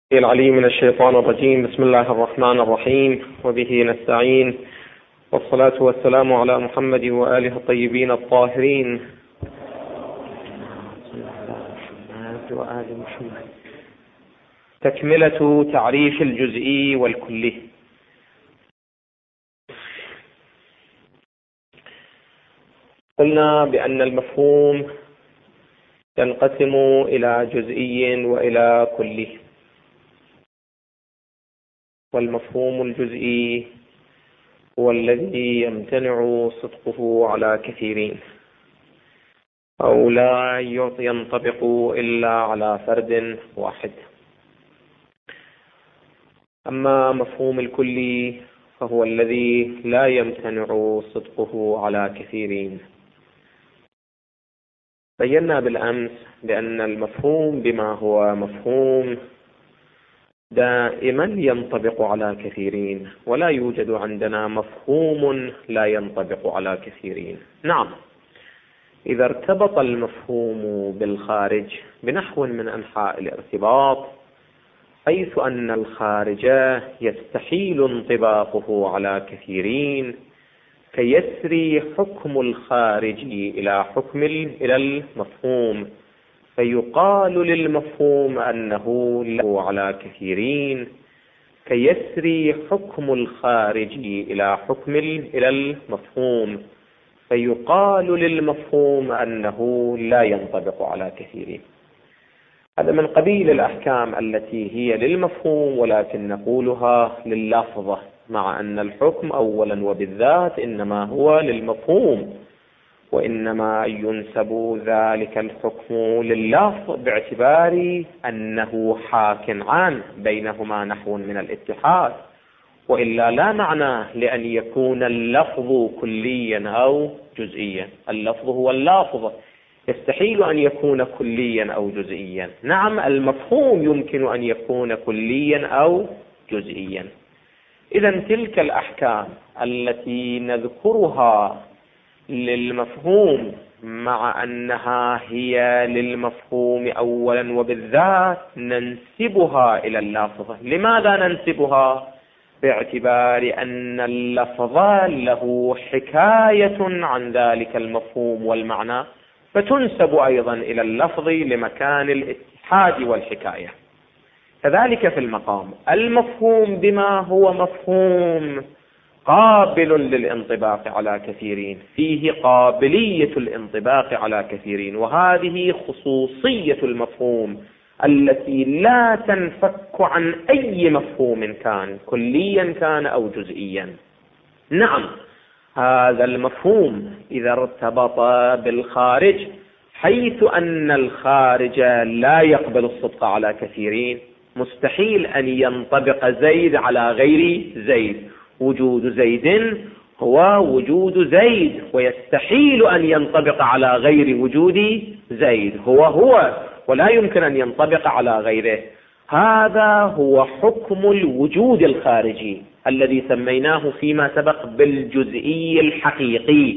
العليم من الشيطان الرجيم. بسم الله الرحمن الرحيم، وبه نستعين، والصلاة والسلام على محمد وآله الطيبين الطاهرين وآل محمد. تكملة تعريف الجزئي والكلي. قلنا بأن المفهوم ينقسم إلى جزئي وإلى كلي، والمفهوم الجزئي هو الذي يمتنع صدقه على كثيرين، أو لا ينطبق إلا على فرد واحد. أما مفهوم الكلي فهو الذي لا يمتنع صدقه على كثيرين. بينا بالأمس بأن المفهوم بما هو مفهوم دائما ينطبق على كثيرين، ولا يوجد عندنا مفهوم لا ينطبق على كثيرين. نعم، إذا ارتبط المفهوم بالخارج بنحو من أنحاء الارتباط، حيث أن الخارج يستحيل انطباقه على كثيرين، فيسري حكم الخارج إلى المفهوم، فيقال للمفهوم أنه له على كثيرين، كيسري حكم الخارج إلى المفهوم، فيقال للمفهوم أنه لا ينطبق على كثيرين. هذا من قبيل الأحكام التي هي للمفهوم، ولكن نقولها لللفظة، مع أن الحكم أولا وبالذات إنما هو للمفهوم، وإنما ينسب ذلك الحكم لللفظ باعتبار أنه حاك عن بينهما نحو من الاتحاد، وإلا لا معنى لأن يكون اللفظ كليا أو جزئيا. اللفظ هو اللفظ، يستحيل أن يكون كليا أو جزئيا. نعم، المفهوم يمكن أن يكون كليا أو جزئيا. إذن تلك الأحكام التي نذكرها للمفهوم مع أنها هي للمفهوم أولا وبالذات ننسبها إلى اللفظ. لماذا ننسبها؟ باعتبار أن اللفظ له حكاية عن ذلك المفهوم والمعنى، فتنسب أيضا إلى اللفظ لمكان الاتحاد والحكاية. كذلك في المقام، المفهوم بما هو مفهوم قابل للانطباق على كثيرين، فيه قابلية الانطباق على كثيرين، وهذه خصوصية المفهوم التي لا تنفك عن أي مفهوم كان، كليا كان أو جزئيا. نعم، هذا المفهوم إذا ارتبط بالخارج، حيث أن الخارج لا يقبل الصدق على كثيرين، مستحيل أن ينطبق زيد على غير زيد. وجود زيد هو وجود زيد، ويستحيل أن ينطبق على غير وجود زيد. هو ولا يمكن أن ينطبق على غيره. هذا هو حكم الوجود الخارجي الذي سميناه فيما سبق بالجزئي الحقيقي.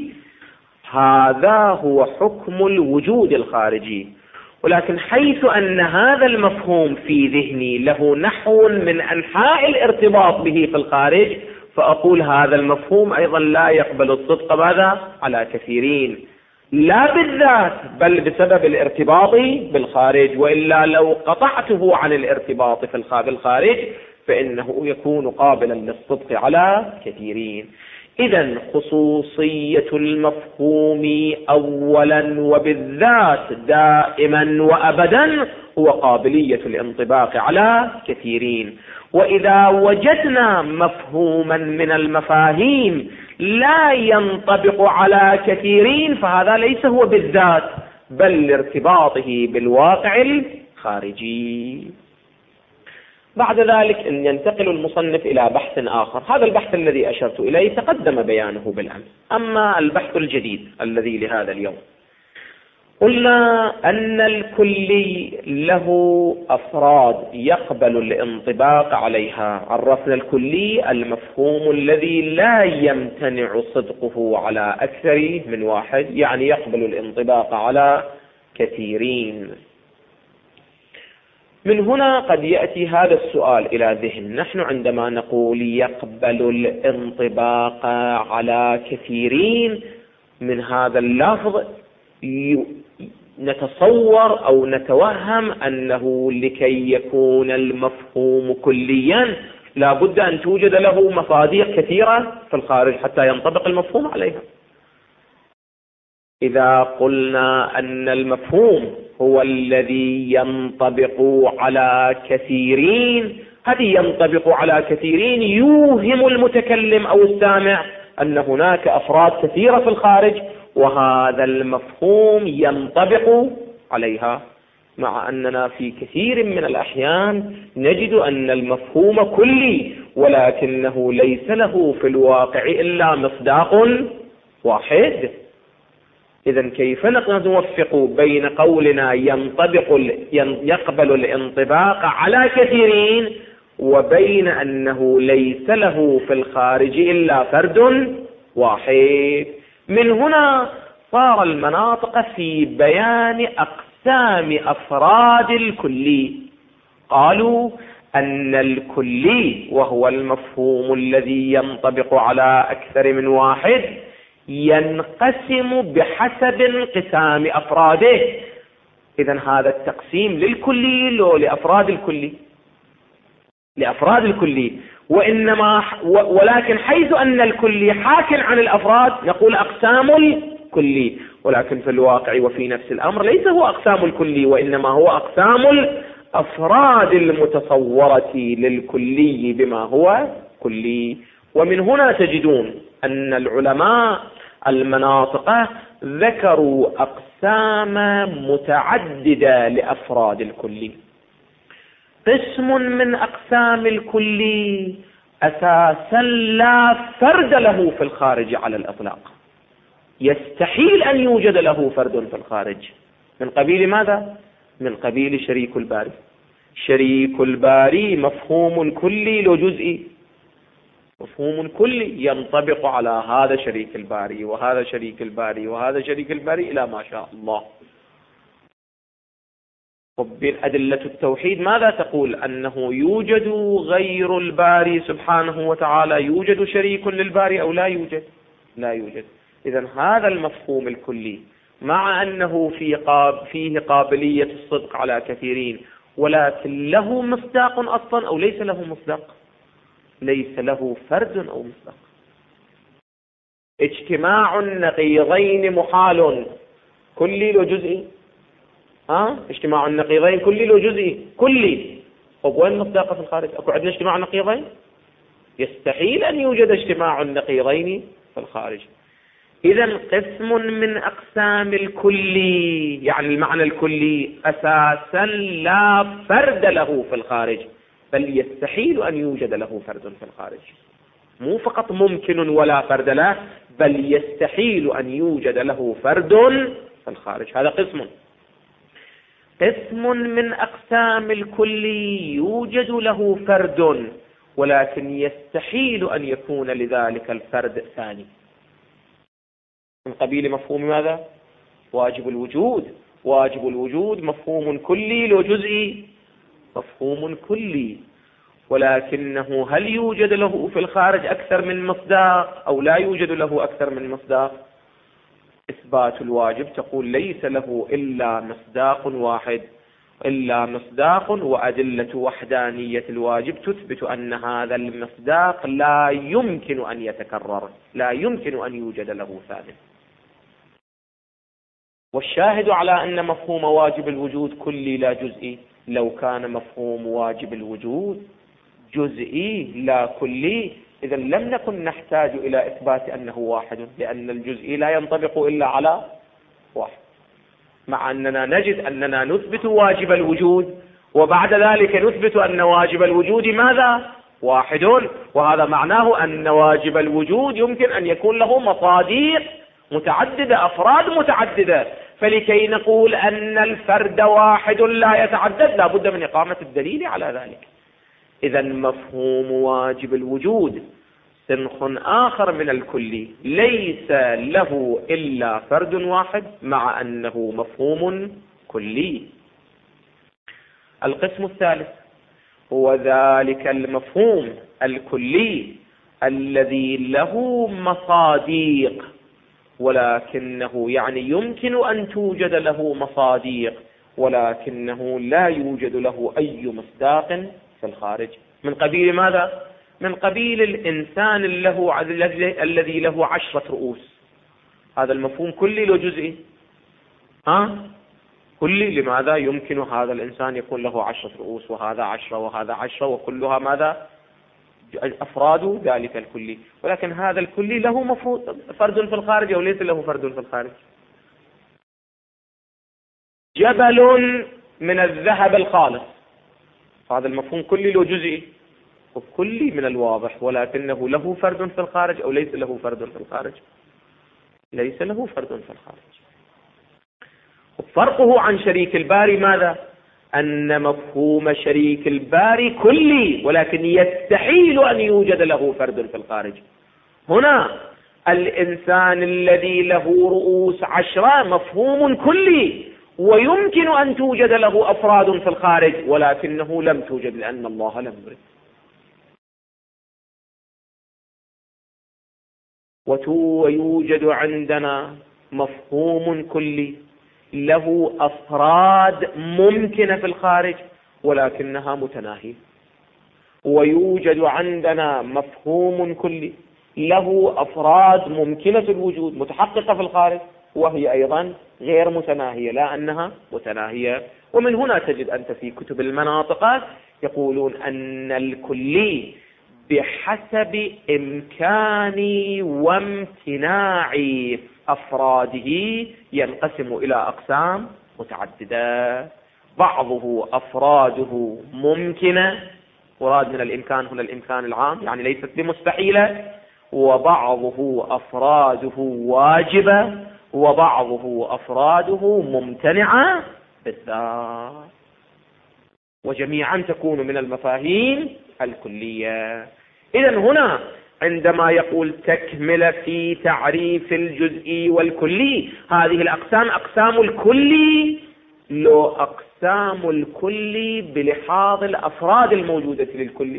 هذا هو حكم الوجود الخارجي. ولكن حيث أن هذا المفهوم في ذهني له نحو من أنحاء الارتباط به في الخارج، فأقول هذا المفهوم أيضا لا يقبل الصدق ماذا؟ على كثيرين، لا بالذات بل بسبب الارتباط بالخارج، وإلا لو قطعته عن الارتباط في الخارج فإنه يكون قابلا للصدق على كثيرين. إذن خصوصية المفهوم أولا وبالذات دائما وأبدا هو قابلية الانطباق على كثيرين. وإذا وجدنا مفهوما من المفاهيم لا ينطبق على كثيرين، فهذا ليس هو بالذات بل لارتباطه بالواقع الخارجي. بعد ذلك إن ينتقل المصنف إلى بحث آخر. هذا البحث الذي أشرت إليه تقدم بيانه بالأمس. أما البحث الجديد الذي لهذا اليوم، قلنا أن الكلي له أفراد يقبل الانطباق عليها. عرفنا الكلي المفهوم الذي لا يمتنع صدقه على أكثر من واحد، يعني يقبل الانطباق على كثيرين. من هنا قد يأتي هذا السؤال إلى ذهن. نحن عندما نقول يقبل الانطباق على كثيرين، من هذا اللفظ نتصور أو نتوهم أنه لكي يكون المفهوم كليا لا بد أن توجد له مصادر كثيرة في الخارج حتى ينطبق المفهوم عليها. إذا قلنا أن المفهوم هو الذي ينطبق على كثيرين، هذه ينطبق على كثيرين يوهم المتكلم أو السامع أن هناك أفراد كثيرة في الخارج وهذا المفهوم ينطبق عليها، مع أننا في كثير من الأحيان نجد أن المفهوم كلي ولكنه ليس له في الواقع إلا مصداق واحد. إذن كيف نوفق بين قولنا يقبل الانطباق على كثيرين وبين أنه ليس له في الخارج إلا فرد واحد؟ من هنا صار المناطق في بيان أقسام أفراد الكلي. قالوا أن الكلي وهو المفهوم الذي ينطبق على أكثر من واحد ينقسم بحسب انقسام أفراده. إذن هذا التقسيم للكلي لأفراد الكلي، لأفراد الكلي، ولكن حيث أن الكلي حاكٍ عن الأفراد نقول أقسام الكلي، ولكن في الواقع وفي نفس الأمر ليس هو أقسام الكلي وإنما هو أقسام الأفراد المتصورة للكلي بما هو كلي. ومن هنا تجدون أن العلماء المناطق ذكروا أقسام متعددة لأفراد الكلي. قسم من أقسام الكلي أساسا لا فرد له في الخارج على الإطلاق، يستحيل أن يوجد له فرد في الخارج. من قبيل ماذا؟ من قبيل شريك الباري. شريك الباري مفهوم كلي لو جزئي، مفهوم كلي ينطبق على هذا شريك الباري وهذا شريك الباري وهذا شريك الباري إلى ما شاء الله. أدلة التوحيد ماذا تقول؟ أنه يوجد غير الباري سبحانه وتعالى، يوجد شريك للباري أو لا يوجد؟ لا يوجد. إذن هذا المفهوم الكلي مع أنه فيه قابلية الصدق على كثيرين ولكن له مصداق أصلا أو ليس له مصداق؟ ليس له فرد أو مصداق. اجتماع النقيضين محال، كلي لو جزئي؟ اجتماع النقيضين كلي لو جزئي؟ كلي. طب وين مصداقه في الخارج؟ اكو عندنا اجتماع نقيضين؟ يستحيل أن يوجد اجتماع النقيضين في الخارج. إذن قسم من أقسام الكلي، يعني المعنى الكلي أساسا لا فرد له في الخارج، بل يستحيل أن يوجد له فرد في الخارج. مو فقط ممكن ولا فرد له، بل يستحيل أن يوجد له فرد في الخارج. هذا قسم. قسم من أقسام الكلي يوجد له فرد ولكن يستحيل أن يكون لذلك الفرد ثاني. من قبيل مفهوم ماذا؟ واجب الوجود. واجب الوجود مفهوم كلي لو جزئي؟ مفهوم كلي، ولكنه هل يوجد له في الخارج أكثر من مصداق أو لا يوجد له أكثر من مصداق؟ إثبات الواجب تقول ليس له إلا مصداق واحد، إلا مصداق، وأدلة وحدانية الواجب تثبت أن هذا المصداق لا يمكن أن يتكرر، لا يمكن أن يوجد له ثاني. والشاهد على أن مفهوم واجب الوجود كلي لا جزئي. لو كان مفهوم واجب الوجود جزئي لا كلي إذا لم نكن نحتاج إلى إثبات أنه واحد، لأن الجزئي لا ينطبق إلا على واحد، مع أننا نجد أننا نثبت واجب الوجود وبعد ذلك نثبت أن واجب الوجود ماذا؟ واحد، وهذا معناه أن واجب الوجود يمكن أن يكون له مصادر متعددة، أفراد متعددة. فلكي نقول أن الفرد واحد لا يتعدد لا بد من إقامة الدليل على ذلك. إذا مفهوم واجب الوجود سنخ آخر من الكلي، ليس له إلا فرد واحد مع أنه مفهوم كلي. القسم الثالث هو ذلك المفهوم الكلي الذي له مصاديق، ولكنه يعني يمكن أن توجد له مصاديق ولكنه لا يوجد له أي مصداق في الخارج. من قبيل ماذا؟ من قبيل الإنسان الذي له 10 رؤوس. هذا المفهوم كلي لو جزئي؟ كلي. لماذا؟ يمكن هذا الإنسان يكون له 10 رؤوس وهذا 10 وهذا 10 وكلها ماذا؟ أفراد ذلك الكلي. ولكن هذا الكلي له فرد في الخارج أو ليس له فرد في الخارج؟ جبل من الذهب الخالص، هذا المفهوم كلي لو جزئي؟ وكلي من الواضح، ولكنه له فرد في الخارج أو ليس له فرد في الخارج؟ ليس له فرد في الخارج. فرقه عن شريك الباري ماذا؟ أن مفهوم شريك الباري كلي، ولكن يستحيل أن يوجد له فرد في الخارج. هنا الإنسان الذي له رؤوس 10 مفهوم كلي، ويمكن أن توجد له أفراد في الخارج، ولكنه لم توجد لأن الله لم يرد. ويوجد عندنا مفهوم كلي له أفراد ممكنة في الخارج ولكنها متناهية. ويوجد عندنا مفهوم كلي له أفراد ممكنة الوجود متحققة في الخارج وهي أيضا غير متناهية، لا أنها متناهية. ومن هنا تجد أنت في كتب المناطق يقولون أن الكلي بحسب إمكان وامتناع أفراده ينقسم إلى أقسام متعددة. بعضه أفراده ممكنة، مراد من الإمكان هنا الإمكان العام يعني ليست بمستحيلة، وبعضه أفراده واجبة، وبعضه أفراده ممتنعة بالذات، وجميعا تكون من المفاهيم الكلية. إذن هنا عندما يقول تكمل في تعريف الجزئي والكلي، هذه الأقسام أقسام الكلي، لو أقسام الكلي بلحاظ الأفراد الموجودة للكلي،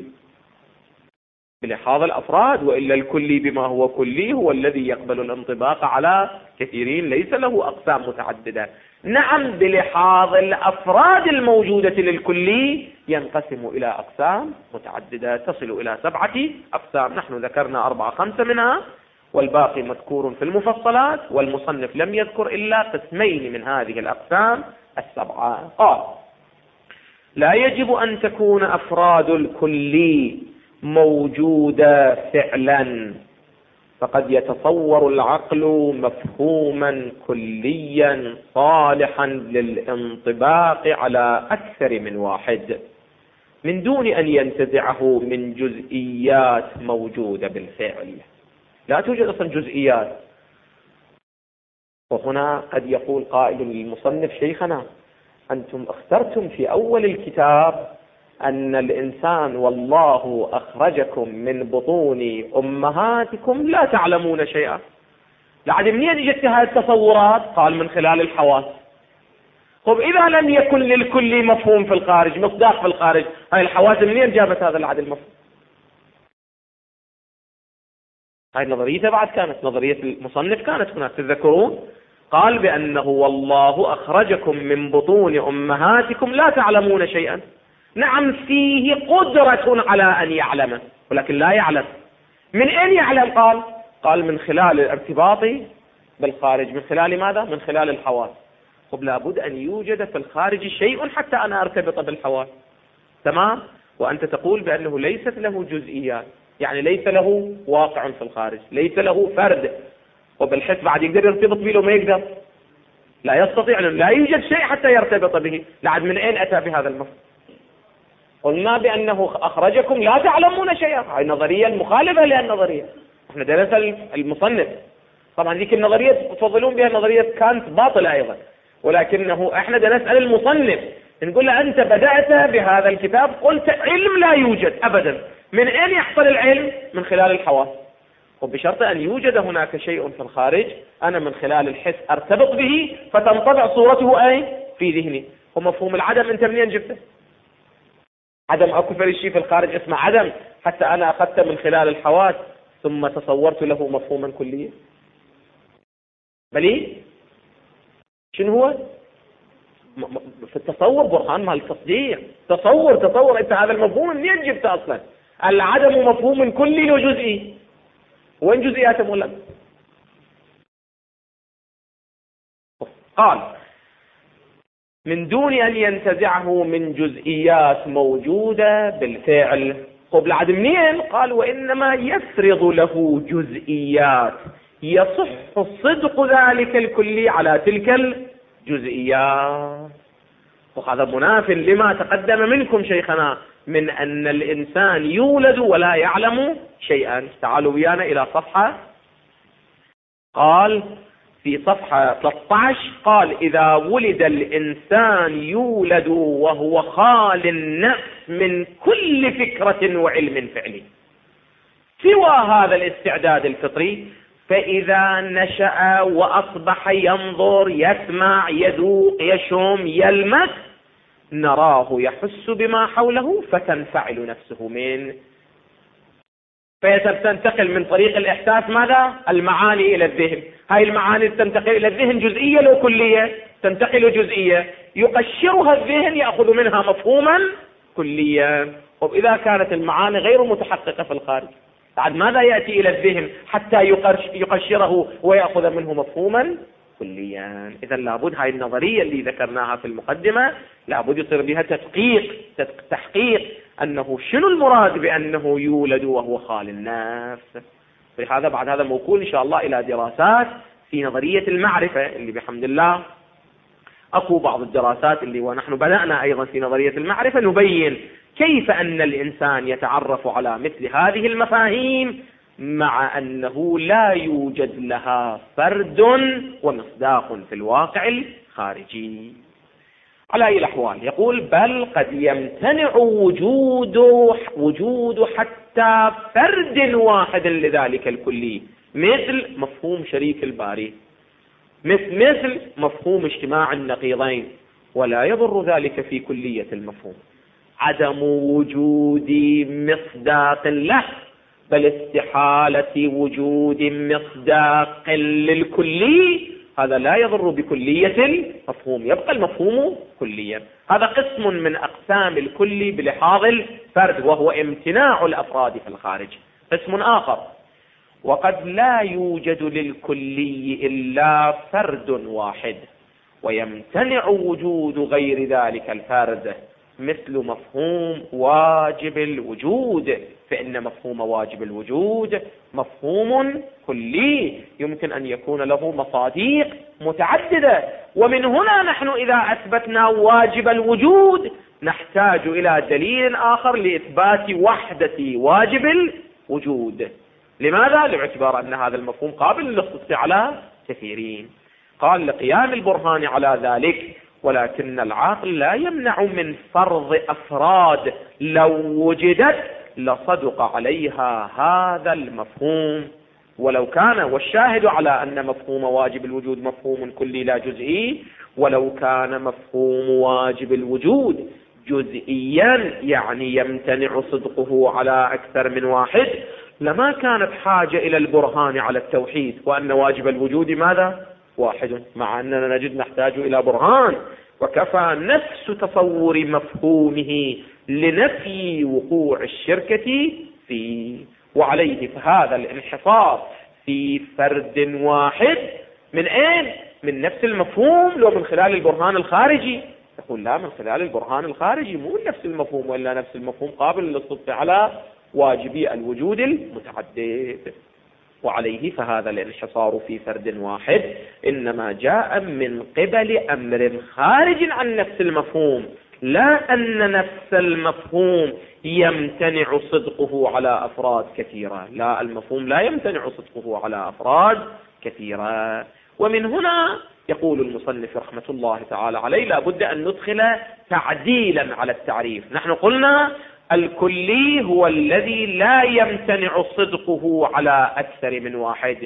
بلحاظ الأفراد، وإلا الكلي بما هو كلي هو الذي يقبل الانطباق على كثيرين ليس له أقسام متعددة. نعم بلحاظ الأفراد الموجودة للكلي ينقسم إلى أقسام متعددة تصل إلى 7 أقسام، نحن ذكرنا 4-5 منها والباقي مذكور في المفصلات، والمصنف لم يذكر إلا قسمين من هذه الأقسام 7. قال لا يجب أن تكون أفراد الكلي موجودة فعلا، فقد يتصور العقل مفهوما كليا صالحا للانطباق على أكثر من واحد من دون أن ينتزعه من جزئيات موجودة بالفعل. لا توجد أصلا جزئيات. وهنا قد يقول قائل للمصنف شيخنا أنتم اخترتم في أول الكتاب أن الإنسان والله أخرجكم من بطون أمهاتكم لا تعلمون شيئا. لعد منين جت هذه التصورات؟ قال من خلال الحواس. طب إذا لم يكن للكل مفهوم في الخارج مصداق في الخارج، هاي الحواس منين جابت هذا العدد المفهوم؟ هاي نظريته بعد كانت نظرية المصنف كانت هناك تذكرون، قال بأنه والله أخرجكم من بطون أمهاتكم لا تعلمون شيئا. نعم فيه قدرة على أن يعلم ولكن لا يعلم. من أين يعلم؟ قال من خلال الارتباط بالخارج. من خلال ماذا؟ من خلال الحواس. طب لابد أن يوجد في الخارج شيء حتى أنا أرتبط بالحواس، تمام؟ وأنت تقول بأنه ليست له جزئيات، يعني ليس له واقع في الخارج، ليس له فرد، وبالحس بعد يقدر يرتبط به لو ما يقدر؟ لا يستطيع، لا يوجد شيء حتى يرتبط به. لعد من أين أتى بهذا المفهوم؟ قلنا بأنه أخرجكم لا تعلمون شيئا، هذه نظرية مخالفة للنظرية. احنا درس المصنف طبعا ذيك النظرية تفضلون بها نظرية كانت باطلة أيضا، ولكنه احنا نسأل المصنف نقول له أنت بدأت بهذا الكتاب قلت علم لا يوجد أبدا، من أين يحصل العلم؟ من خلال الحواس، وبشرط أن يوجد هناك شيء في الخارج أنا من خلال الحس أرتبط به فتنطبع صورته أي في ذهني. ومفهوم العدم أنت منين جبته؟ عدم أكو شيء في الخارج اسمه عدم حتى أنا أخذته من خلال الحواس ثم تصورت له مفهوما كليا؟ بلي شنو هو؟ في التصور برهان مال التصديق. تصور انت هذا المفهوم منين جبته اصلا؟ العدم مفهوم كلي وجزئي، وين جزئياته مولا؟ قال من دون ان ينتزعه من جزئيات موجودة بالفعل. طب العدم منين؟ قال وانما يفرض له جزئيات يصح صدق ذلك الكلي على تلك الجزئيات. وهذا مناف لما تقدم منكم شيخنا من أن الإنسان يولد ولا يعلم شيئا. تعالوا ويانا إلى صفحة، قال في صفحة 13 قال إذا ولد الإنسان يولد وهو خال النفس من كل فكرة وعلم فعلي سوى هذا الاستعداد الفطري، فإذا نشأ وأصبح ينظر يسمع يذوق يشم يلمس نراه يحس بما حوله فتنفعل نفسه منه. فتنتقل من طريق الإحساس ماذا؟ المعاني إلى الذهن. هاي المعاني تنتقل إلى الذهن جزئية لو كلية؟ تنتقل جزئية يقشرها الذهن يأخذ منها مفهوما كليا. وإذا كانت المعاني غير متحققة في الخارج بعد ماذا يأتي إلى الذهن حتى يقشره ويأخذ منه مفهوما كليا؟ إذا لابد هاي النظرية اللي ذكرناها في المقدمة لابد يصير بها تحقيق أنه شنو المراد بأنه يولد وهو خال النفس. ولهذا بعد هذا موكول إن شاء الله إلى دراسات في نظرية المعرفة اللي بحمد الله أكو بعض الدراسات اللي ونحن بدأنا أيضا في نظرية المعرفة نبين كيف أن الإنسان يتعرف على مثل هذه المفاهيم مع أنه لا يوجد لها فرد ومصداق في الواقع الخارجي. على أي الأحوال يقول بل قد يمتنع وجود حتى فرد واحد لذلك الكلي مثل مفهوم شريك الباري، مثل مفهوم اجتماع النقيضين، ولا يضر ذلك في كلية المفهوم عدم وجود مصداق له، بل استحالة وجود مصداق للكلي هذا لا يضر بكلية المفهوم، يبقى المفهوم كليا. هذا قسم من أقسام الكلي بلحاظ الفرد وهو امتناع الأفراد في الخارج. قسم آخر وقد لا يوجد للكلي إلا فرد واحد ويمتنع وجود غير ذلك الفرد مثل مفهوم واجب الوجود، فإن مفهوم واجب الوجود مفهوم كلي يمكن أن يكون له مصادق متعددة. ومن هنا نحن إذا أثبتنا واجب الوجود نحتاج إلى دليل آخر لإثبات وحدة واجب الوجود. لماذا؟ لاعتبار أن هذا المفهوم قابل للخصوص على كثيرين. قال لقيام البرهان على ذلك ولكن العقل لا يمنع من فرض أفراد لو وجدت لصدق عليها هذا المفهوم ولو كان، والشاهد على أن مفهوم واجب الوجود مفهوم كلي لا جزئي، ولو كان مفهوم واجب الوجود جزئيا يعني يمتنع صدقه على أكثر من واحد لما كانت حاجة إلى البرهان على التوحيد وأن واجب الوجود ماذا؟ واحد، مع أننا نجد نحتاج إلى برهان. وكفى نفس تصور مفهومه لنفي وقوع الشركة فيه. وعليه فهذا الانحصار في فرد واحد من أين؟ من نفس المفهوم لو من خلال البرهان الخارجي؟ يقول لا، من خلال البرهان الخارجي مو نفس المفهوم، وإلا نفس المفهوم قابل للصدق على واجبي الوجود المتعدد. وعليه فهذا الانحصار في فرد واحد إنما جاء من قبل أمر خارج عن نفس المفهوم، لا أن نفس المفهوم يمتنع صدقه على أفراد كثيرة. لا، المفهوم لا يمتنع صدقه على أفراد كثيرة. ومن هنا يقول المصنف رحمة الله تعالى عليه لا بد أن ندخل تعديلا على التعريف. نحن قلنا الكلي هو الذي لا يمتنع صدقه على أكثر من واحد،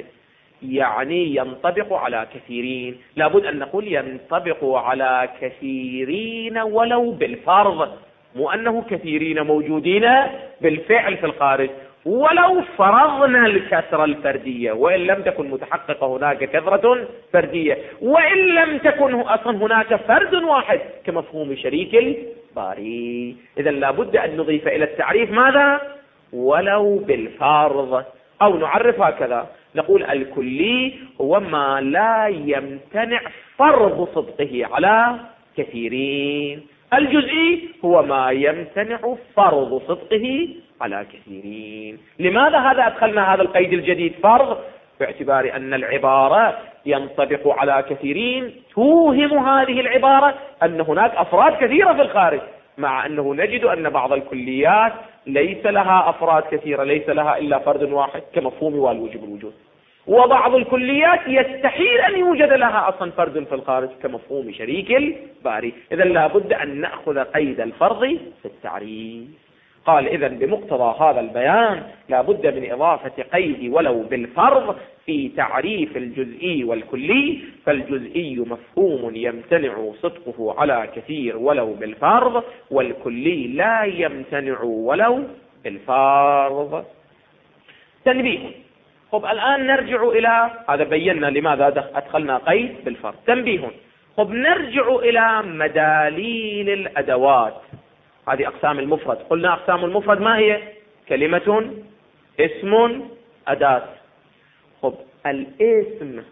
يعني ينطبق على كثيرين. لابد أن نقول ينطبق على كثيرين ولو بالفرض، مو أنه كثيرين موجودين بالفعل في الخارج. ولو فرضنا الكثرة الفردية وإن لم تكن متحققة هناك كثرة فردية، وإن لم تكن أصلا هناك فرد واحد كمفهوم شريك الباري، إذا لابد أن نضيف إلى التعريف ماذا؟ ولو بالفرض، أو نعرف هكذا نقول الكلي هو ما لا يمتنع فرض صدقه على كثيرين، الجزئي هو ما يمتنع فرض صدقه على كثيرين. لماذا هذا أدخلنا هذا القيد الجديد فرض؟ باعتبار أن العبارة ينطبق على كثيرين، توهم هذه العبارة أن هناك أفراد كثيرة في الخارج، مع أنه نجد أن بعض الكليات ليس لها أفراد كثيرة، ليس لها إلا فرد واحد كمفهوم والوجب الوجود، وبعض الكليات يستحيل أن يوجد لها أصلا فرد في الخارج كمفهوم شريك الباري. إذا لابد أن نأخذ قيد الفرض في التعريف. قال إذا بمقتضى هذا البيان لابد من إضافة قيد ولو بالفرض في تعريف الجزئي والكلي، فالجزئي مفهوم يمتنع صدقه على كثير ولو بالفرض، والكلي لا يمتنع ولو بالفرض. تنبيه. خب الآن نرجع إلى هذا، بينا لماذا أدخلنا قيد بالفرض. تنبيه. خب نرجع إلى مداليل الأدوات، هذه أقسام المفرد. قلنا أقسام المفرد ما هي؟ كلمة، اسم، أداة. خب الاسم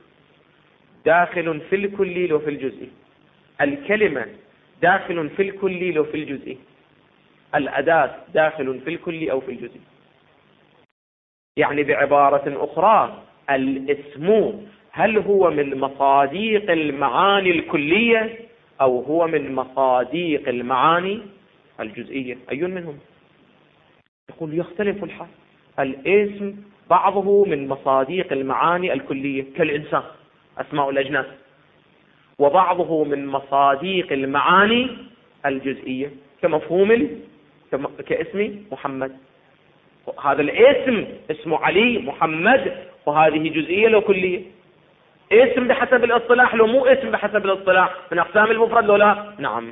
داخل في الكلي وفي الجزئي، الكلمة داخل في الكلي وفي الجزئي، الأداة داخل في الكلي أو في الجزئي. يعني بعبارة أخرى الاسم هل هو من مصاديق المعاني الكلية أو هو من مصاديق المعاني الجزئية؟ أي منهم؟ يقول يختلف الحال. الاسم بعضه من مصاديق المعاني الكلية كالإنسان أسماء الأجناس، وبعضه من مصاديق المعاني الجزئية كمفهوم كاسم محمد. هذا الاسم اسمه علي محمد، وهذه جزئية لو كلية. اسم بحسب الاصطلاح لو مو اسم بحسب الاصطلاح من أقسام المفرد لو لا؟ نعم.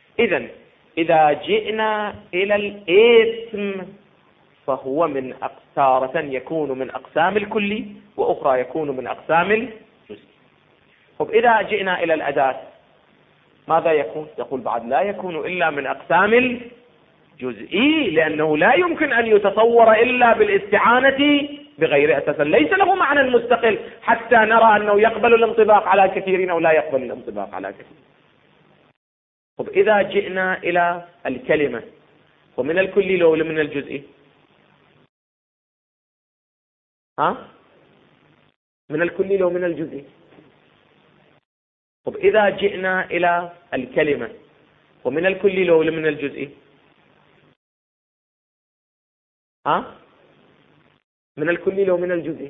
إذا جئنا إلى الاسم فهو من تارة يكون من أقسام الكلي وأخرى يكون من أقسام الجزئي. طب إذا جئنا إلى الأداة ماذا يكون؟ يقول بعد لا يكون إلا من أقسام الجزئي، لأنه لا يمكن أن يتصور إلا بالاستعانة بغير أساس، ليس له معنى مستقل حتى نرى أنه يقبل الانطباق على كثيرين أو لا يقبل الانطباق على كثيرين. طب إذا جئنا إلى الكلمة ومن الكلي لو من الجزئي؟ من الكلي لو من الجزئي. طب إذا جئنا إلى الكلمة ومن الكلي لو من الجزئي؟ من الكلي لو من الجزئي؟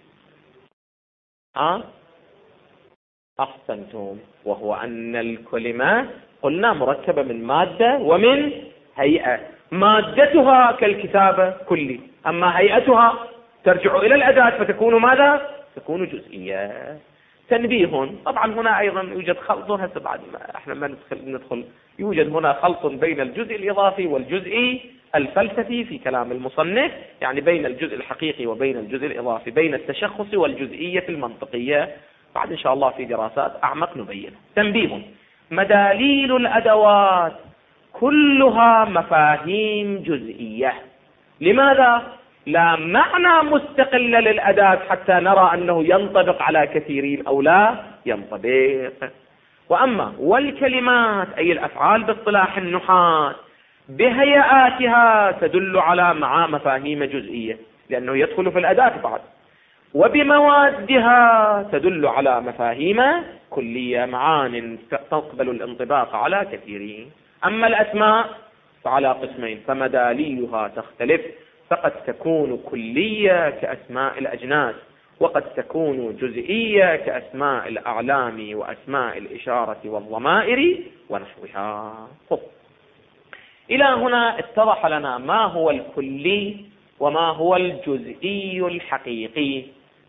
أحسنتم. وهو أن الكلمة قلنا مركبة من مادة ومن هيئة، مادتها كالكتابة كلي، أما هيئتها ترجع إلى الأداة فتكون ماذا؟ تكون جزئية. تنبيه. طبعا هنا أيضا يوجد خلط، هسه بعد ما احنا ما ندخل يوجد هنا خلط بين الجزء الإضافي والجزء الفلسفي في كلام المصنف، يعني بين الجزء الحقيقي وبين الجزء الإضافي، بين التشخص والجزئية المنطقية. بعد إن شاء الله في دراسات أعمق نبين. تنبيه. مداليل الأدوات كلها مفاهيم جزئية. لماذا؟ لا معنى مستقل للأداة حتى نرى أنه ينطبق على كثيرين أو لا ينطبق. وأما والكلمات أي الأفعال باصطلاح النحاة بهيئاتها تدل على مفاهيم جزئية، لأنه يدخل في الأداة بعد، وبموادها تدل على مفاهيم كلية، معان تقبل الانطباق على كثيرين. أما الأسماء فعلى قسمين، فمداليها تختلف، فقد تكون كلية كأسماء الأجناس، وقد تكون جزئية كأسماء الأعلام وأسماء الإشارة والضمائر ونحوها. إلى هنا اتضح لنا ما هو الكلي وما هو الجزئي الحقيقي.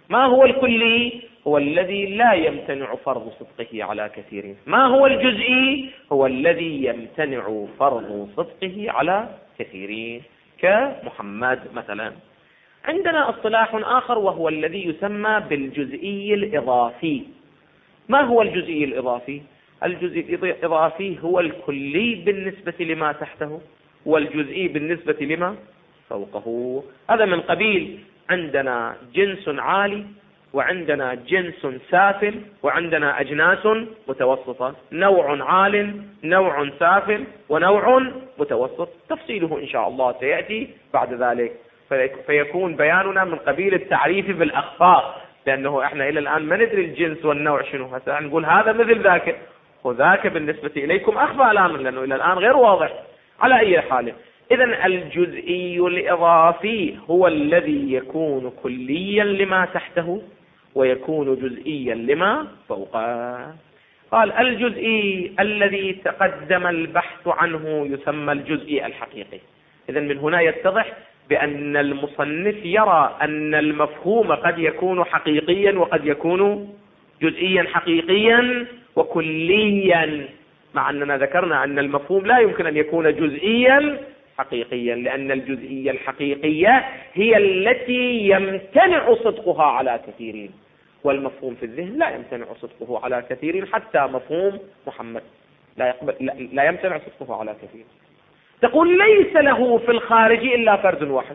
ما هو الكلي؟ هو الذي لا يمتنع فرض صدقه على كثيرين. ما هو الجزئي؟ هو الذي يمتنع فرض صدقه على كثيرين، كمحمد مثلا. عندنا اصطلاح آخر وهو الذي يسمى بالجزئي الإضافي. ما هو الجزئي الإضافي؟ الجزئي الإضافي هو الكلي بالنسبة لما تحته، والجزئي بالنسبة لما فوقه. هذا من قبيل عندنا جنس عالي، وعندنا جنس سافل، وعندنا أجناس متوسطة، نوع عال، نوع سافل، ونوع متوسط. تفصيله إن شاء الله سيأتي بعد ذلك، فيكون بياننا من قبيل التعريف بالأخفاء، لأنه إحنا إلى الآن ما ندري الجنس والنوع شنو. هسه نقول هذا مثل ذاك، وذاك بالنسبة إليكم أخفى الآن، لأنه إلى الآن غير واضح. على أي حال، إذن الجزئي الإضافي هو الذي يكون كليا لما تحته، ويكون جزئيا لما فوقه. قال الجزئي الذي تقدم البحث عنه يسمى الجزئي الحقيقي. إذن من هنا يتضح بأن المصنف يرى أن المفهوم قد يكون حقيقيا وقد يكون جزئيا حقيقيا وكليا، مع أننا ذكرنا أن المفهوم لا يمكن أن يكون جزئيا حقيقيا، لأن الجزئية الحقيقية هي التي يمتنع صدقها على كثيرين، والمفهوم في الذهن لا يمتنع صدقه على كثيرين، حتى مفهوم محمد لا يمتنع صدقه على كثير. تقول ليس له في الخارج إلا فرد واحد.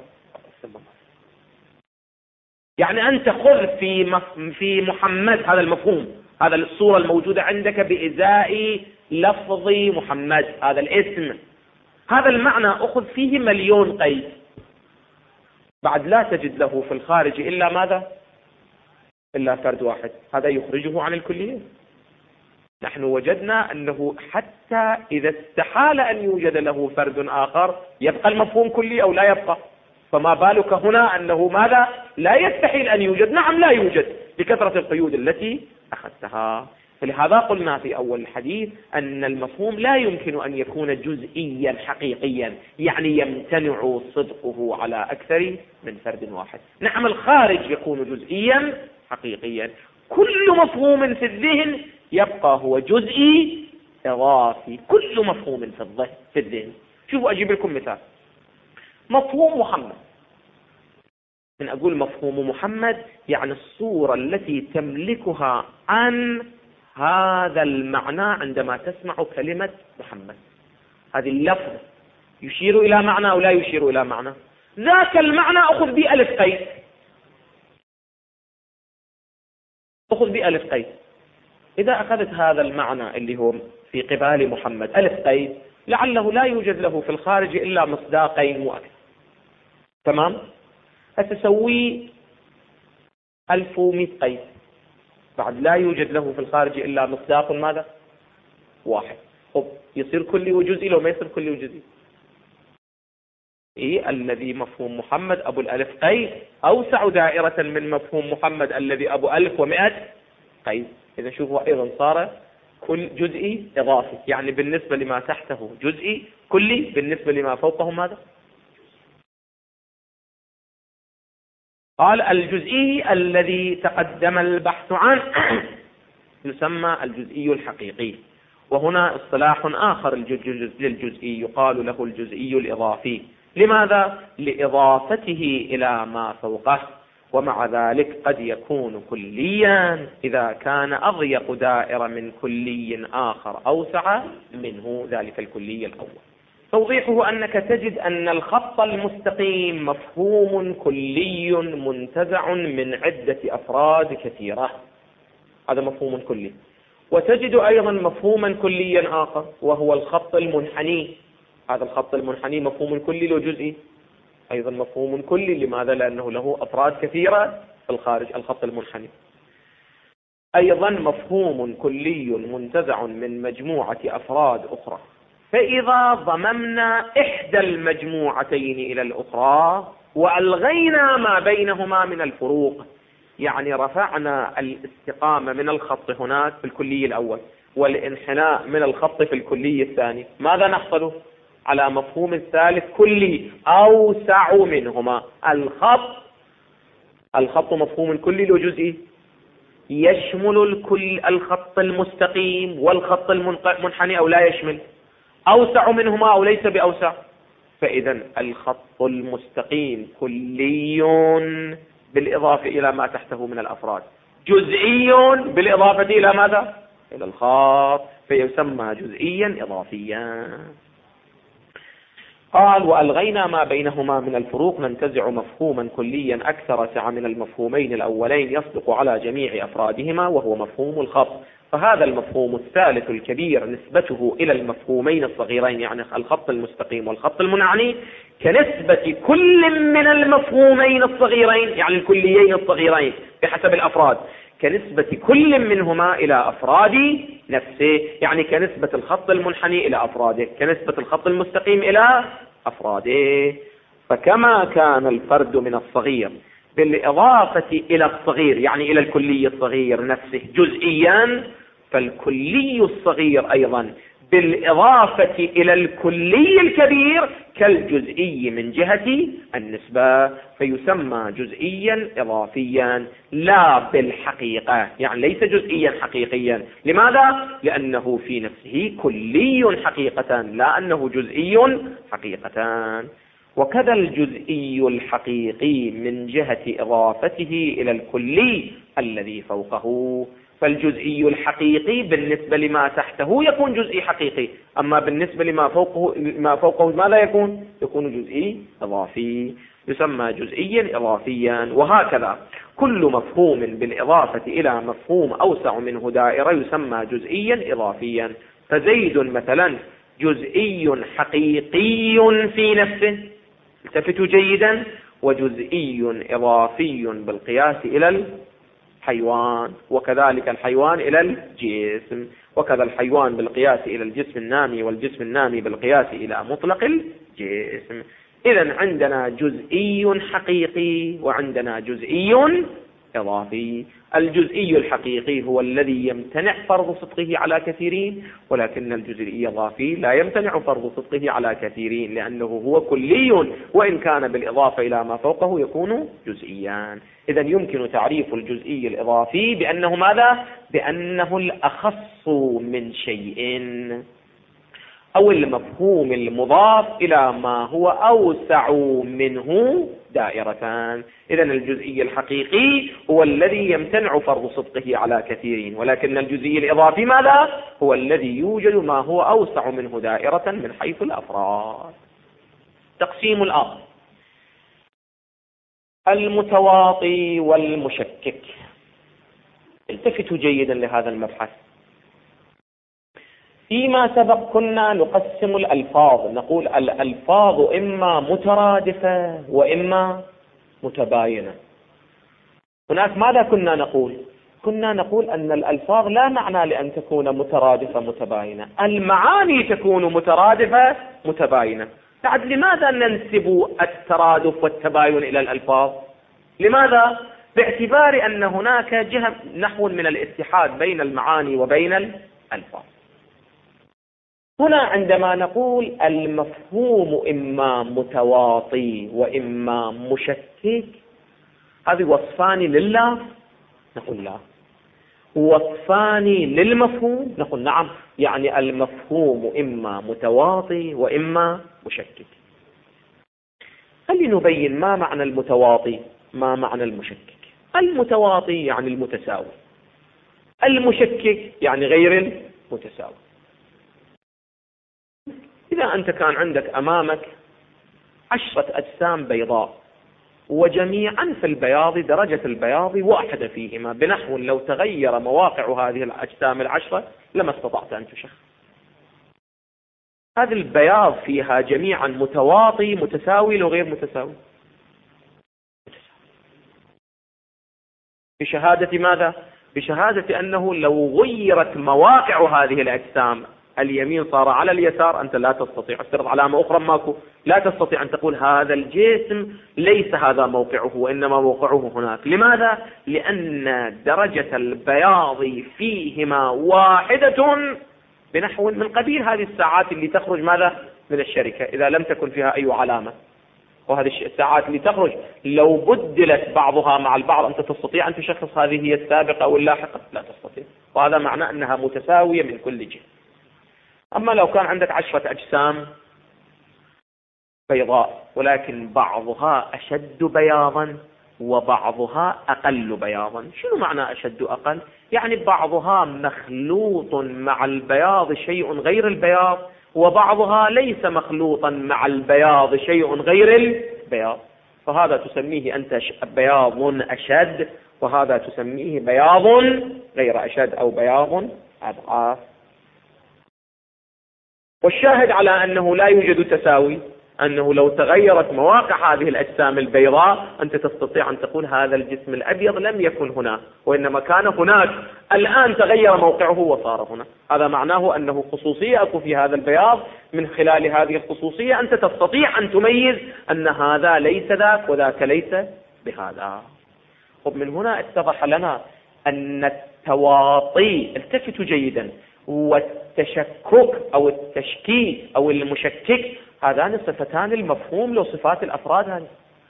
يعني أنت خذ في محمد هذا المفهوم، هذا الصورة الموجودة عندك بإزاء لفظ محمد، هذا الاسم، هذا المعنى أخذ فيه مليون قيد، بعد لا تجد له في الخارج إلا ماذا؟ إلا فرد واحد. هذا يخرجه عن الكلية. نحن وجدنا أنه حتى إذا استحال أن يوجد له فرد آخر يبقى المفهوم كلي أو لا يبقى، فما بالك هنا أنه ماذا؟ لا يستحيل أن يوجد. نعم لا يوجد بكثرة القيود التي أخذتها. فلهذا قلنا في أول الحديث أن المفهوم لا يمكن أن يكون جزئيا حقيقيا، يعني يمتنع صدقه على أكثر من فرد واحد. نعم الخارج يكون جزئيا حقيقيا. كل مفهوم في الذهن يبقى هو جزئي إضافي، كل مفهوم في الذهن. شوفوا أجيب لكم مثال. مفهوم محمد، من أقول مفهوم محمد يعني الصورة التي تملكها عن هذا المعنى عندما تسمع كلمة محمد. هذه اللفظ يشير إلى معنى أو لا يشير إلى معنى؟ ذاك المعنى أخذ بألف قيد، أخذ بألف قيد. إذا أخذت هذا المعنى اللي هو في قبال محمد ألف قيد، لعله لا يوجد له في الخارج إلا مصداقين وأكثر. تمام؟ فتسوي 1100 قيد، بعد لا يوجد له في الخارج إلا مصداق ماذا؟ واحد. طب يصير كلي وجزئي لو ما يصير كلي وجزئي؟ الذي مفهوم محمد أبو الألف قيد أوسع دائرة من مفهوم محمد الذي أبو 1100 قيد. إذا شوفوا أيضا صار كل جزئي إضافي، يعني بالنسبة لما تحته جزئي، كلي بالنسبة لما فوقه ماذا؟ قال الجزئي الذي تقدم البحث عنه يسمى الجزئي الحقيقي. وهنا اصطلاح آخر للجزئي يقال له الجزئي الإضافي. لماذا؟ لإضافته إلى ما فوقه، ومع ذلك قد يكون كليا إذا كان أضيق دائرة من كلي آخر أوسع منه ذلك الكلي الأول. توضيحه أنك تجد أن الخط المستقيم مفهوم كلي منتزع من عدة أفراد كثيرة، هذا مفهوم كلي. وتجد أيضا مفهوما كليا آخر وهو الخط المنحني، هذا الخط المنحني مفهوم كلي له جزئي، أيضا مفهوم كلي. لماذا؟ لأنه له أفراد كثيرة في الخارج. الخط المنحني أيضا مفهوم كلي منتزع من مجموعة أفراد أخرى. فإذا ضممنا إحدى المجموعتين إلى الأخرى وألغينا ما بينهما من الفروق، يعني رفعنا الاستقامة من الخط هناك في الكلي الأول والانحناء من الخط في الكلي الثاني، ماذا نحصل؟ على مفهوم ثالث كلي أوسع منهما. الخط الخط مفهوم كلي لو جزئي؟ يشمل الكل الخط المستقيم والخط المنحني أو لا يشمل؟ أوسع منهما أو ليس بأوسع؟ فإذا الخط المستقيم كلي بالإضافة إلى ما تحته من الأفراد، جزئي بالإضافة إلى ماذا؟ إلى الخط، فيسمى جزئيا إضافيا. قال: وألغينا ما بينهما من الفروق ننتزع مفهوما كليا أكثر سعة من المفهومين الأولين يصدق على جميع أفرادهما، وهو مفهوم الخط. فهذا المفهوم الثالث الكبير نسبته إلى المفهومين الصغيرين، يعني الخط المستقيم والخط المنعني، كنسبة كل من المفهومين الصغيرين، يعني الكليين الصغيرين بحسب الأفراد، كنسبة كل منهما إلى أفراد نفسه، يعني كنسبة الخط المنحني إلى أفراده، كنسبة الخط المستقيم إلى أفراده. فكما كان الفرد من الصغير بالإضافة إلى الصغير، يعني إلى الكلي الصغير نفسه، جزئيا، فالكلي الصغير أيضا بالإضافة إلى الكلي الكبير كالجزئي من جهة النسبة، فيسمى جزئيا إضافيا لا بالحقيقة، يعني ليس جزئيا حقيقيا. لماذا؟ لأنه في نفسه كلي حقيقة، لا أنه جزئي حقيقة. وكذا الجزئي الحقيقي من جهة إضافته إلى الكلي الذي فوقه، فالجزئي الحقيقي بالنسبة لما تحته يكون جزئي حقيقي، أما بالنسبة لما فوقه ما لا يكون جزئي إضافي، يسمى جزئيا إضافيا. وهكذا كل مفهوم بالإضافة إلى مفهوم أوسع منه دائرة يسمى جزئيا إضافيا. فزيد مثلا جزئي حقيقي في نفسه، التفتوا جيدا، وجزئي إضافي بالقياس إلى الحيوان، وكذلك الحيوان إلى الجسم، وكذا الحيوان بالقياس إلى الجسم النامي، والجسم النامي بالقياس إلى مطلق الجسم. إذن عندنا جزئي حقيقي وعندنا جزئي إضافي. الجزئي الحقيقي هو الذي يمتنع فرض صدقه على كثيرين، ولكن الجزئي الإضافي لا يمتنع فرض صدقه على كثيرين، لأنه هو كلي، وإن كان بالإضافة إلى ما فوقه يكون جزئيا. إذن يمكن تعريف الجزئي الإضافي بأنه ماذا؟ بأنه الأخص من شيء، أو المفهوم المضاف إلى ما هو أوسع منه دائرة. إذن الجزئي الحقيقي هو الذي يمتنع فرض صدقه على كثيرين، ولكن الجزئي الإضافي ماذا؟ هو الذي يوجد ما هو أوسع منه دائرة من حيث الأفراد. تقسيم الآخر: المتواطي والمشكك. التفتوا جيدا لهذا المبحث. فيما سبق كنا نقسم الألفاظ، نقول الألفاظ إما مترادفة وإما متباينة. هناك ماذا كنا نقول؟ كنا نقول أن الألفاظ لا معنى لأن تكون مترادفة متباينة، المعاني تكون مترادفة متباينة. بعد لماذا ننسب الترادف والتباين إلى الألفاظ؟ لماذا؟ باعتبار أن هناك جهة نحو من الاتحاد بين المعاني وبين الألفاظ. هنا عندما نقول المفهوم إما متواطي وإما مشكك، هذه وصفان لله؟ نقول لا. وصفان للمفهوم؟ نقول نعم، يعني المفهوم إما متواطي وإما مشكك. خلينا نبين ما معنى المتواطي، ما معنى المشكك. المتواطي يعني المتساوي، المشكك يعني غير المتساوي. إذا أنت كان عندك أمامك 10 أجسام بيضاء، وجميعا في البياض درجة البياض واحدة فيهما، بنحو لو تغير مواقع هذه الأجسام 10 لما استطعت أن تشخص. هذا البياض فيها جميعا متواطي متساوي أو غير متساوي؟ بشهادة ماذا؟ بشهادة أنه لو غيرت مواقع هذه الأجسام، اليمين صار على اليسار، أنت لا تستطيع، افترض علامة أخرى ماكو، لا تستطيع أن تقول هذا الجسم ليس هذا موقعه وإنما موقعه هناك. لماذا؟ لأن درجة البياض فيهما واحدة، بنحو من قبيل هذه الساعات اللي تخرج ماذا؟ من الشركة، إذا لم تكن فيها أي علامة. وهذه الساعات اللي تخرج لو بدلت بعضها مع البعض أنت تستطيع أن تشخص هذه هي السابقة أو اللاحقة؟ لا تستطيع. وهذا معناه أنها متساوية من كل جهة. أما لو كان عندك 10 أجسام بيضاء ولكن بعضها أشد بياضا وبعضها أقل بياضا، شنو معنى أشد أقل؟ يعني بعضها مخلوط مع البياض شيء غير البياض، وبعضها ليس مخلوطا مع البياض شيء غير البياض، فهذا تسميه أنت بياض أشد، وهذا تسميه بياض غير أشد أو بياض أضعاف. والشاهد على أنه لا يوجد تساوي أنه لو تغيرت مواقع هذه الأجسام البيضاء أنت تستطيع أن تقول هذا الجسم الأبيض لم يكن هنا وإنما كان هناك، الآن تغير موقعه وصار هنا. هذا معناه أنه خصوصية أكو في هذا البياض، من خلال هذه الخصوصية أنت تستطيع أن تميز أن هذا ليس ذاك وذاك ليس بهذا. ومن هنا اتضح لنا أن التواطي، التفتوا جيدا، والتشكك أو التشكيك أو المشكك هذان صفتان المفهوم لو صفات الأفراد. هذه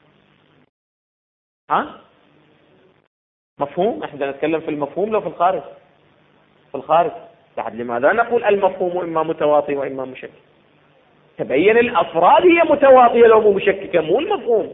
مفهوم، احنا نتكلم في المفهوم لو في الخارج. في الخارج بعد لماذا نقول المفهوم إما متواطي وإما مشكك؟ تبين الأفراد هي متواطية لو مشككة، مو المفهوم.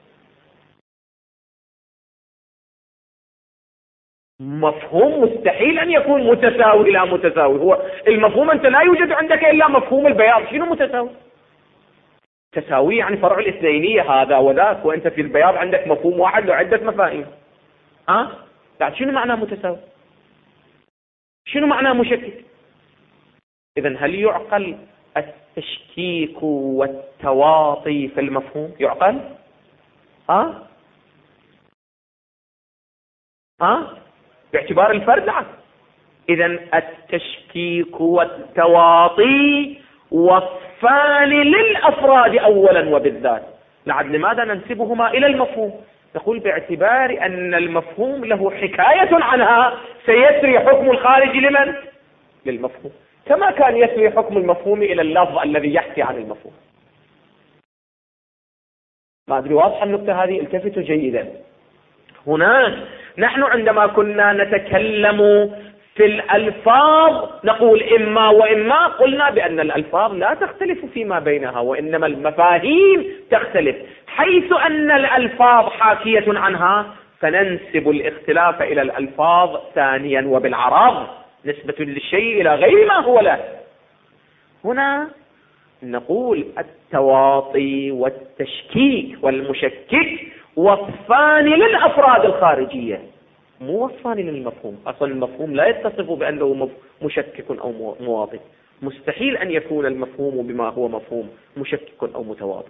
مفهوم مستحيل أن يكون متساوي لا متساوي. هو المفهوم أنت لا يوجد عندك إلا مفهوم البياض، شنو متساوي؟ تساوي يعني فرع الاثنينية هذا وذاك، وأنت في البياض عندك مفهوم واحد وعدة مفاهيم. يعني شنو معنى متساوي؟ شنو معنى مشكك؟ إذن هل يعقل التشكيك والتواطي في المفهوم؟ يعقل؟ باعتبار الفرد نعم. إذن التشكيك والتواطي وصفان للأفراد أولا وبالذات. لماذا ننسبهما إلى المفهوم؟ نقول باعتبار أن المفهوم له حكاية عنها سيسري حكم الخارج لمن؟ للمفهوم، كما كان يسري حكم المفهوم إلى اللفظ الذي يحكي عن المفهوم. ما أدري واضحة النقطة هذه؟ التفتوا جيدا. هناك نحن عندما كنا نتكلم في الألفاظ نقول إما وإما، قلنا بأن الألفاظ لا تختلف فيما بينها وإنما المفاهيم تختلف، حيث أن الألفاظ حاكية عنها فننسب الاختلاف إلى الألفاظ ثانيا وبالعرض نسبة للشيء إلى غير ما هو له. هنا نقول التواطي والتشكيك والمشكك وصفان للأفراد الخارجية مو وصفان للمفهوم. أصلا المفهوم لا يتصف بأنه مشكك أو مواطي، مستحيل أن يكون المفهوم بما هو مفهوم مشكك أو متواطي.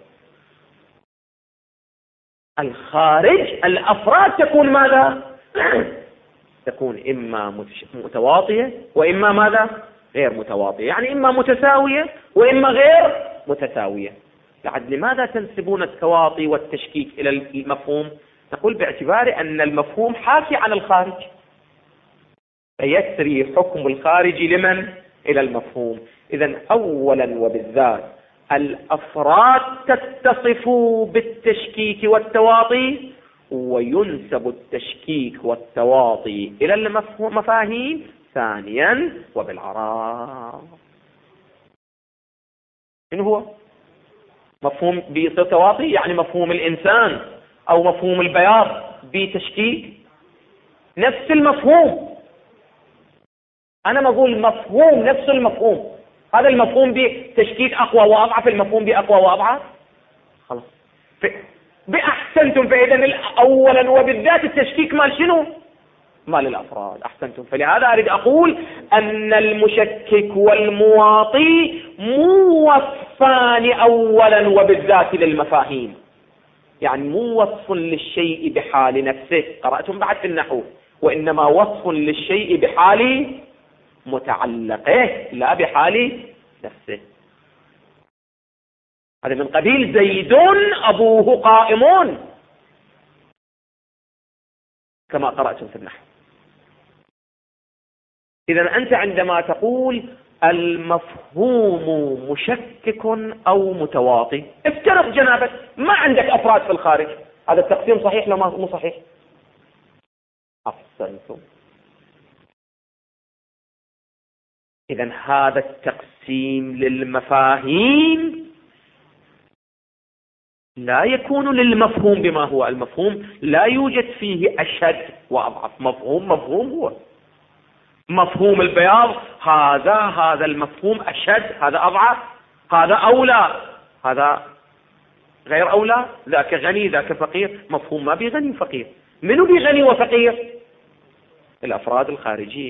الخارج الأفراد تكون ماذا؟ تكون إما متواطية وإما ماذا؟ غير متواطية، يعني إما متساوية وإما غير متساوية. لماذا تنسبون التواطي والتشكيك إلى المفهوم؟ نقول باعتبار أن المفهوم حاكي عن الخارج فيسري حكم الخارج لمن؟ إلى المفهوم. إذن أولا وبالذات الأفراد تتصف بالتشكيك والتواطي، وينسب التشكيك والتواطي إلى المفاهيم ثانيا وبالعرض. إن هو مفهوم بالتواطي يعني مفهوم الإنسان أو مفهوم البياض بتشكيك نفس المفهوم. أنا ما أقول مفهوم نفس المفهوم، هذا المفهوم بتشكيك أقوى وأضعف، المفهوم بأقوى وأضعف، خلاص بأحسنتم. فإذا أولا وبالذات التشكيك مال شنو؟ مال الأفراد. أحسنتم. فلهذا أريد أقول أن المشكك والمواطي موصفان أولا وبالذات للمفاهيم، يعني مو وصف للشيء بحال نفسه، قرأتم بعد في النحو، وإنما وصف للشيء بحال متعلقه لا بحال نفسه. هذا من قبيل زيد أبوه قائم كما قرأتم في النحو. إذا أنت عندما تقول المفهوم مشكك أو متواطي. افترض جنابك ما عندك أفراد في الخارج، هذا التقسيم صحيح لو مو صحيح؟ أحسنتم. إذن هذا التقسيم للمفاهيم لا يكون للمفهوم بما هو. المفهوم لا يوجد فيه أشد وأضعف، مفهوم هو مفهوم البياض، هذا المفهوم أشد، هذا أضعف، هذا أولى، هذا غير أولى، ذاك غني ذاك فقير. مفهوم ما بغني فقير. منو بغني وفقير؟ الأفراد الخارجية.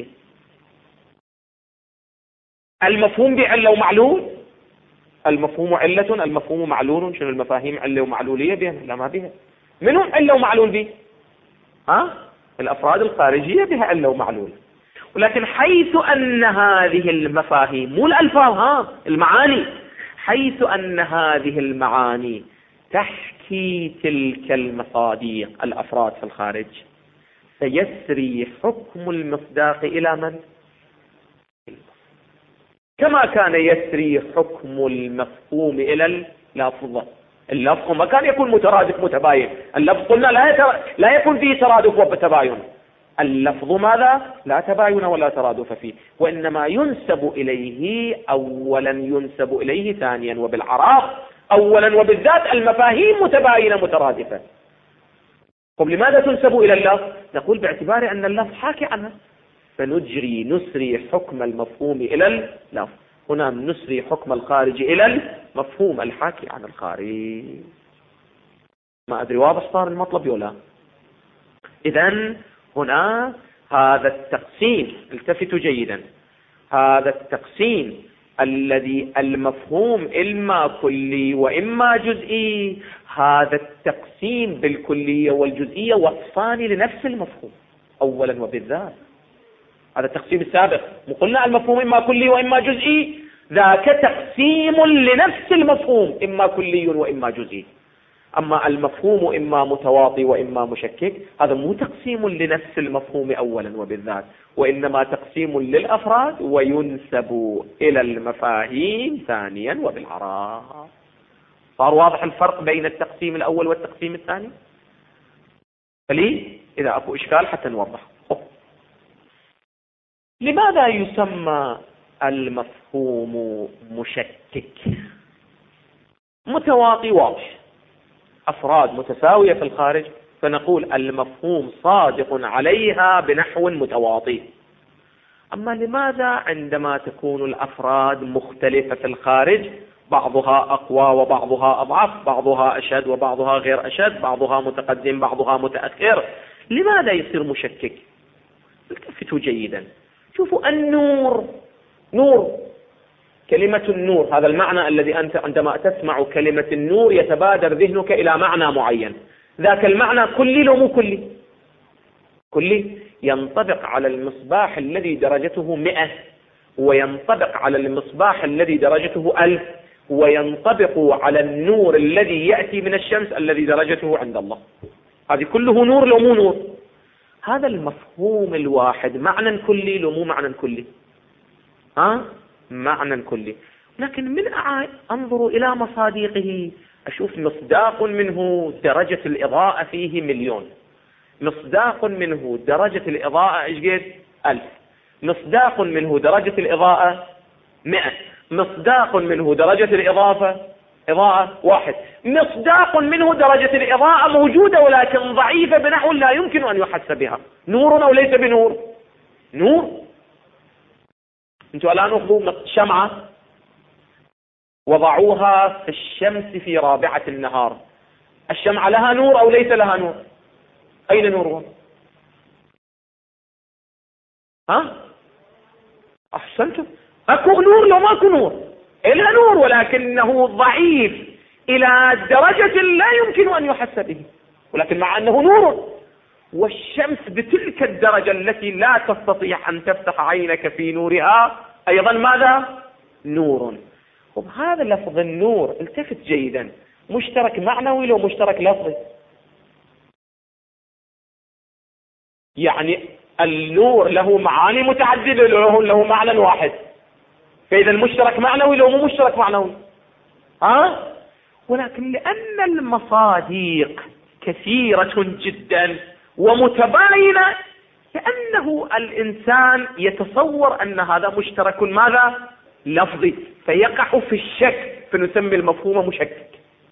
المفهوم بعلة ومعلول، المفهوم علة، المفهوم معلول. شنو المفاهيم علة ومعلولية بها؟ لا ما بها. منو علة ومعلول به؟ الأفراد الخارجية بها علة ومعلول. ولكن حيث أن هذه المفاهيم مو الألفاظ، المعاني، حيث أن هذه المعاني تحكي تلك المصادق الأفراد في الخارج، سيسري حكم المصداق إلى من؟ كما كان يسري حكم المفهوم إلى اللفظ. اللفظ ما كان يكون مترادف متباين. اللفظ قلنا لا يكون فيه ترادف وتباين. اللفظ ماذا؟ لا تباين ولا ترادف فيه، وإنما ينسب إليه أولا، ينسب إليه ثانيا، وبالعراق أولا وبالذات المفاهيم متباينة مترادفة. طب لماذا تنسب إلى اللفظ؟ نقول باعتبار أن اللفظ حاكي عنها، نسري حكم المفهوم إلى اللفظ. هنا نسري حكم الخارج إلى المفهوم الحاكي عن الخارج. ما أدري واضح صار المطلب ولا؟ إذن هنا هذا التقسيم، التفتوا جيدا، هذا التقسيم الذي المفهوم إما كلي وإما جزئي، هذا التقسيم بالكلية والجزئية وصفان لنفس المفهوم أولا وبالذات. هذا التقسيم السابق قلنا المفهوم إما كلي وإما جزئي، ذاك تقسيم لنفس المفهوم إما كلي وإما جزئي. أما المفهوم إما متواطي وإما مشكك، هذا مو تقسيم لنفس المفهوم أولا وبالذات، وإنما تقسيم للأفراد وينسب إلى المفاهيم ثانيا وبالعراق. صار واضح الفرق بين التقسيم الأول والتقسيم الثاني؟ فلي إذا أكو إشكال حتى نوضح. لماذا يسمى المفهوم مشكك؟ متواطي واضح، أفراد متساوية في الخارج، فنقول المفهوم صادق عليها بنحو متواطي. أما لماذا عندما تكون الأفراد مختلفة في الخارج، بعضها أقوى وبعضها أضعف، بعضها أشد وبعضها غير أشد، بعضها متقدم بعضها متأخر، لماذا يصير مشكك؟ التفتوا جيدا، شوفوا النور، نور، كلمة النور، هذا المعنى الذي أنت عندما تسمع كلمة النور يتبادر ذهنك إلى معنى معين. ذاك المعنى كلي لو مو كلي؟ كلي. ينطبق على المصباح الذي درجته 100، وينطبق على المصباح الذي درجته 1000، وينطبق على النور الذي يأتي من الشمس الذي درجته عند الله. هذه كله نور لو مو نور؟ هذا المفهوم الواحد معنى كلي لو مو معنى كلي؟ معنى كلي. لكن من أنظر إلى مصادقه أشوف مصداق منه درجة الإضاءة فيه 1,000,000، مصداق منه درجة الإضاءة إيش قد 1000، مصداق منه درجة الإضاءة 100، مصداق منه درجة الإضافة إضاءة 1، مصداق منه درجة الإضاءة موجودة ولكن ضعيفة بنحو لا يمكن أن يحس بها. نور أو ليس بنور؟ نور. انتوا الآن أخذوا شمعة وضعوها في الشمس في رابعة النهار، الشمعة لها نور أو ليس لها نور؟ أين نورها؟ أحسنتم، أكو نور لو ماكو نور؟ إلا نور ولكنه ضعيف إلى درجة لا يمكن أن يحس به، ولكن مع أنه نور. والشمس بتلك الدرجة التي لا تستطيع أن تفتح عينك في نورها أيضا ماذا؟ نور. وبهذا لفظ النور التفت جيدا، مشترك معنوي لو مشترك لفظي؟ يعني النور له معاني متعددة له معنى واحد؟ فإذا المشترك معنوي لو مو مشترك معنوي. ولكن لأن المصادق كثيرة جدا ومتباينة، لأنه الإنسان يتصور أن هذا مشترك ماذا؟ لفظي، فيقع في الشك، فنسمي المفهوم مشكك.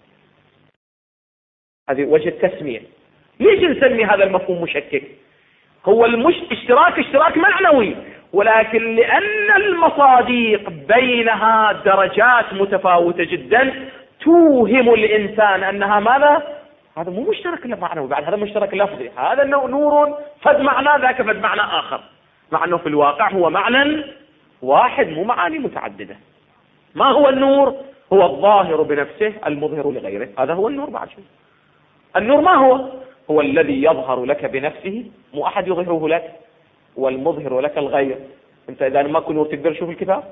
هذه وجه التسمية. ليش نسمي هذا المفهوم مشكك؟ هو اشتراك معنوي، ولكن لأن المصادق بينها درجات متفاوتة جدا توهم الإنسان أنها ماذا؟ هذا مو مشترك معنوي، بعد هذا مشترك لفظي، هذا نور فد معنى، ذاك فد معنى آخر، مع أنه في الواقع هو معنى واحد مو معاني متعددة. ما هو النور؟ هو الظاهر بنفسه المظهر لغيره، هذا هو النور. بعد شيء النور ما هو؟ هو الذي يظهر لك بنفسه، مو أحد يظهره لك، والمظهر لك الغير. أنت إذا ما كنت نور تقدر تشوف الكتاب؟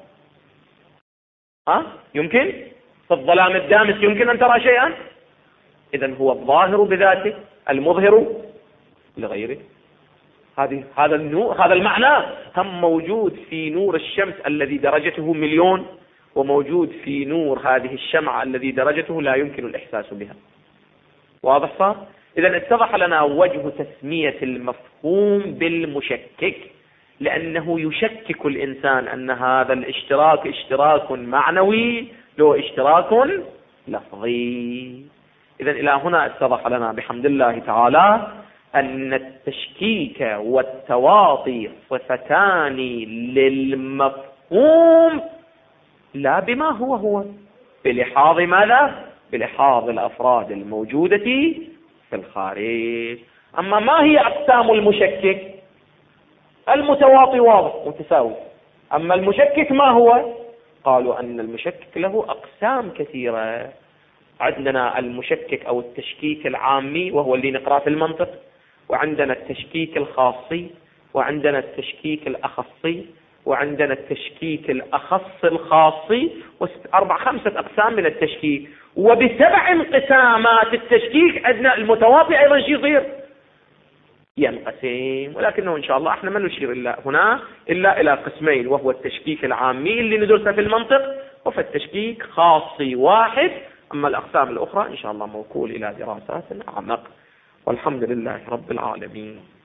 يمكن؟ في الظلام الدامس يمكن أن ترى شيئا؟ إذن هو الظاهر بذاته المظهر لغيره. هذا النور، هذا المعنى هم موجود في نور الشمس الذي درجته 1,000,000، وموجود في نور هذه الشمعة الذي درجته لا يمكن الإحساس بها. واضح صار؟ إذن اتضح لنا وجه تسمية المفهوم بالمشكك، لأنه يشكك الإنسان أن هذا الاشتراك اشتراك معنوي لو اشتراك لفظي. إذن إلى هنا اتضح لنا بحمد الله تعالى أن التشكيك والتواطي صفتان للمفهوم، لا بما هو بلحاظ ماذا؟ بلحاظ الأفراد الموجودة في الخارج. أما ما هي أقسام المشكك؟ المتواطي واضح متساوي. أما المشكك ما هو؟ قالوا أن المشكك له أقسام كثيرة. عندنا المشكك أو التشكيك العامي وهو اللي نقرأ في المنطق، وعندنا التشكيك الخاصي، وعندنا التشكيك الأخصي، وعندنا التشكيك الأخص الخاصي، خمسة أقسام من التشكيك. وب7 انقسامات التشكيك عندنا المتواطي أيضا شيء يصير ينقسم، ولكنه إن شاء الله احنا ما نشير إلا إلى قسمين، وهو التشكيك العامي اللي ندرسه في المنطق، وفي التشكيك خاصي واحد. أما الأقسام الأخرى إن شاء الله موكول إلى دراسات أعمق، والحمد لله رب العالمين.